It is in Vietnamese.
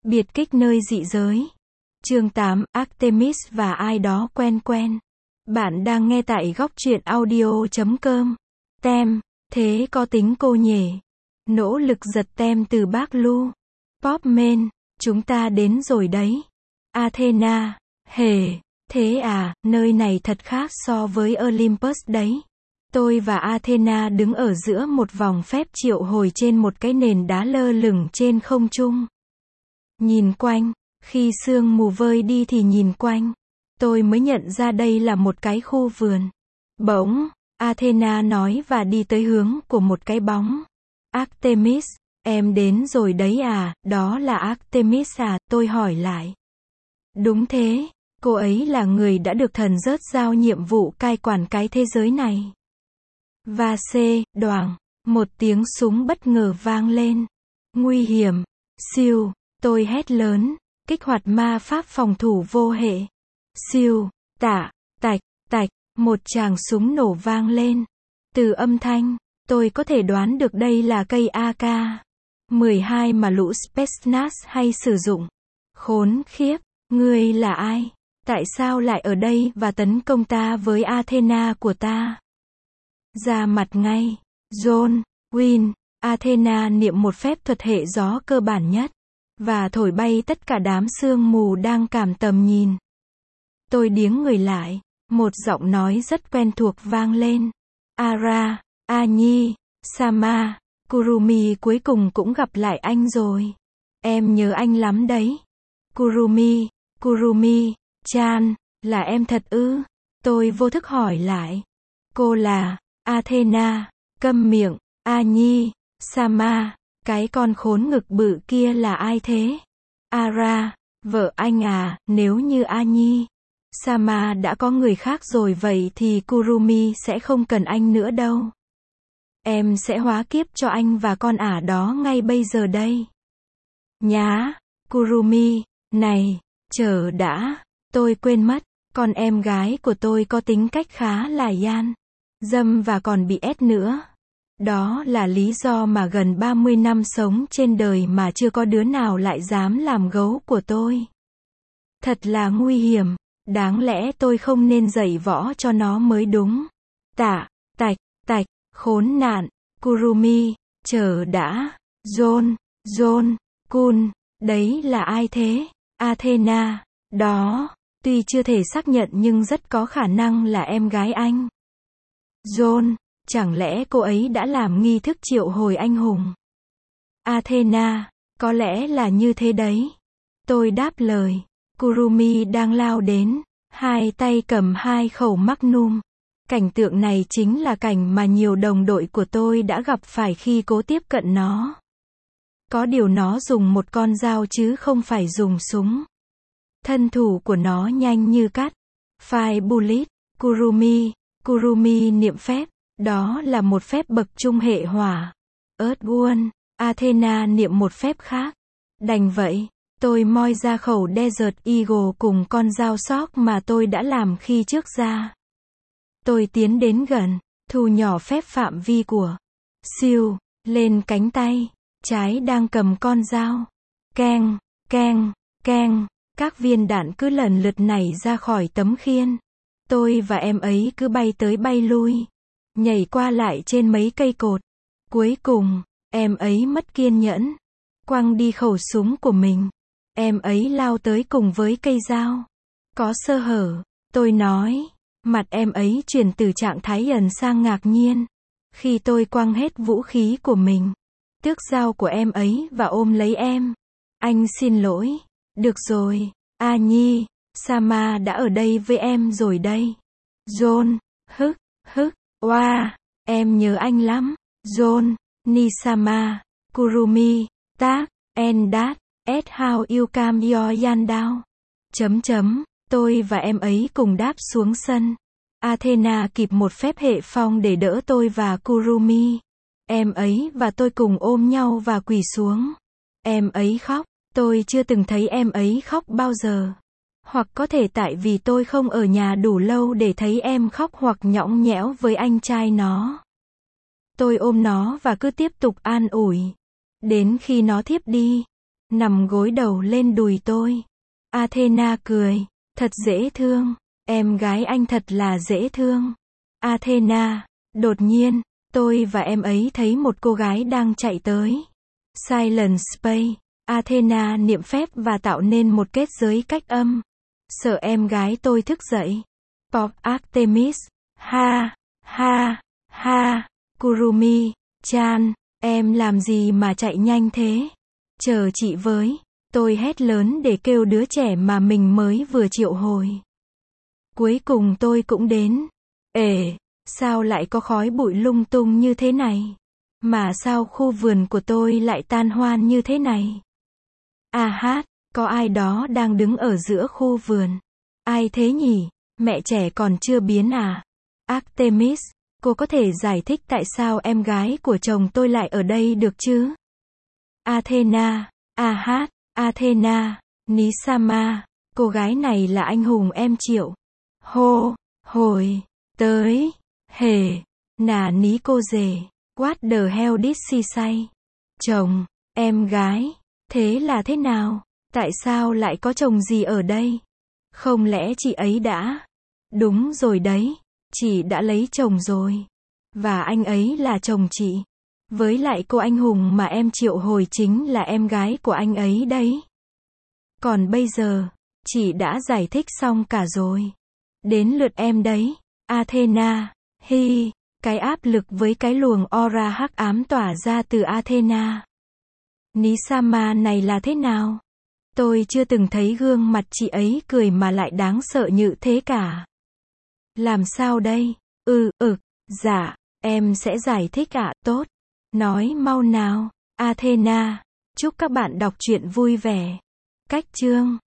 Biệt kích nơi dị giới. Chương 8, Artemis và ai đó quen quen. Bạn đang nghe tại góc truyện audio.com. Tem, thế có tính cô nhỉ? Nỗ lực giật tem từ bác Lu. Popman, chúng ta đến rồi đấy. Athena, hề, thế à, nơi này thật khác so với Olympus đấy. Tôi và Athena đứng ở giữa một vòng phép triệu hồi trên một cái nền đá lơ lửng trên không trung. Nhìn quanh, khi sương mù vơi đi thì nhìn quanh, tôi mới nhận ra đây là một cái khu vườn. Bỗng, Athena nói và đi tới hướng của một cái bóng. Artemis, em đến rồi đấy à, đó là Artemis à, tôi hỏi lại. Đúng thế, cô ấy là người đã được thần rớt giao nhiệm vụ cai quản cái thế giới này. Và đoảng, một tiếng súng bất ngờ vang lên. Nguy hiểm, siêu, tôi hét lớn, kích hoạt ma pháp phòng thủ vô hệ. Siêu, tạch, một tràng súng nổ vang lên. Từ âm thanh, tôi có thể đoán được đây là cây AK-12 mà lũ Spetsnaz hay sử dụng. Khốn khiếp, ngươi là ai? Tại sao lại ở đây và tấn công ta với Athena của ta? Ra mặt ngay. John, Win, Athena niệm một phép thuật hệ gió cơ bản nhất, và thổi bay tất cả đám sương mù đang cản tầm nhìn. Tôi điếng người lại, một giọng nói rất quen thuộc vang lên. Ara, Anyi, Sama, Kurumi cuối cùng cũng gặp lại anh rồi. Em nhớ anh lắm đấy. Kurumi, Chan, là em thật ư? Tôi vô thức hỏi lại. Cô là Athena, câm miệng. Anyi, Sama, cái con khốn ngực bự kia là ai thế? Ara, vợ anh à, nếu như Anyi, Sama đã có người khác rồi vậy thì Kurumi sẽ không cần anh nữa đâu. Em sẽ hóa kiếp cho anh và con ả đó ngay bây giờ đây. Nhá, Kurumi, này, chờ đã, tôi quên mất, con em gái của tôi có tính cách khá là gian, dâm và còn bị ép nữa. Đó là lý do mà gần 30 năm sống trên đời mà chưa có đứa nào lại dám làm gấu của tôi. Thật là nguy hiểm, đáng lẽ tôi không nên dạy võ cho nó mới đúng. Tạch, khốn nạn, Kurumi, chờ đã, John, Kun, đấy là ai thế? Athena, đó, tuy chưa thể xác nhận nhưng rất có khả năng là em gái anh. John, chẳng lẽ cô ấy đã làm nghi thức triệu hồi anh hùng? Athena, có lẽ là như thế đấy. Tôi đáp lời. Kurumi đang lao đến, hai tay cầm hai khẩu Magnum. Cảnh tượng này chính là cảnh mà nhiều đồng đội của tôi đã gặp phải khi cố tiếp cận nó. Có điều nó dùng một con dao chứ không phải dùng súng. Thân thủ của nó nhanh như cắt. Fire bullet, Kurumi niệm phép. Đó là một phép bậc trung hệ hỏa. Earthworm, Athena niệm một phép khác. Đành vậy, tôi moi ra khẩu Desert Eagle cùng con dao sóc mà tôi đã làm khi trước ra. Tôi tiến đến gần, thu nhỏ phép phạm vi của siêu, lên cánh tay, trái đang cầm con dao. Keng, các viên đạn cứ lần lượt nảy ra khỏi tấm khiên. Tôi và em ấy cứ bay tới bay lui, nhảy qua lại trên mấy cây cột. Cuối cùng, em ấy mất kiên nhẫn, quăng đi khẩu súng của mình. Em ấy lao tới cùng với cây dao. Có sơ hở, tôi nói. Mặt em ấy chuyển từ trạng thái ẩn sang ngạc nhiên. Khi tôi quăng hết vũ khí của mình, tước dao của em ấy và ôm lấy em. Anh xin lỗi. Được rồi, Anyi, Sama đã ở đây với em rồi đây. John, oa, em nhớ anh lắm. John, Nisama, Kurumi, and that, how you come your yan down. Tôi và em ấy cùng đáp xuống sân. Athena kịp một phép hệ phong để đỡ tôi và Kurumi. Em ấy và tôi cùng ôm nhau và quỳ xuống. Em ấy khóc. Tôi chưa từng thấy em ấy khóc bao giờ. Hoặc có thể tại vì tôi không ở nhà đủ lâu để thấy em khóc hoặc nhõng nhẽo với anh trai nó. Tôi ôm nó và cứ tiếp tục an ủi. Đến khi nó thiếp đi. nằm gối đầu lên đùi tôi. Athena cười, thật dễ thương, em gái anh thật là dễ thương. Athena, đột nhiên, tôi và em ấy thấy một cô gái đang chạy tới. Silent Space, Athena niệm phép và tạo nên một kết giới cách âm. Sợ em gái tôi thức dậy. Pop Artemis, ha, ha, ha, Kurumi, chan, em làm gì mà chạy nhanh thế? Chờ chị với. Tôi hét lớn để kêu đứa trẻ mà mình mới vừa triệu hồi. Cuối cùng tôi cũng đến. Sao lại có khói bụi lung tung như thế này? Mà sao khu vườn của tôi lại tan hoan như thế này? Có ai đó đang đứng ở giữa khu vườn. Ai thế nhỉ? Mẹ trẻ còn chưa biến à? Artemis, cô có thể giải thích tại sao em gái của chồng tôi lại ở đây được chứ? Athena, Athena, Nisama, cô gái này là anh hùng em Triệu. Hồi, tới, nà ní cô rể, what the hell did she say? Chồng, em gái, thế là thế nào? Tại sao lại có chồng gì ở đây? Không lẽ chị ấy đã? Đúng rồi đấy, chị đã lấy chồng rồi. Và anh ấy là chồng chị. Với lại cô anh hùng mà em triệu hồi chính là em gái của anh ấy đấy. Còn bây giờ, chị đã giải thích xong cả rồi. Đến lượt em đấy. Athena, cái áp lực với cái luồng aura hắc ám tỏa ra từ Athena. Nisama này là thế nào? Tôi chưa từng thấy gương mặt chị ấy cười mà lại đáng sợ như thế cả. Làm sao đây? Dạ, em sẽ giải thích ạ, tốt. Nói mau nào. Athena, chúc các bạn đọc truyện vui vẻ. Cách chương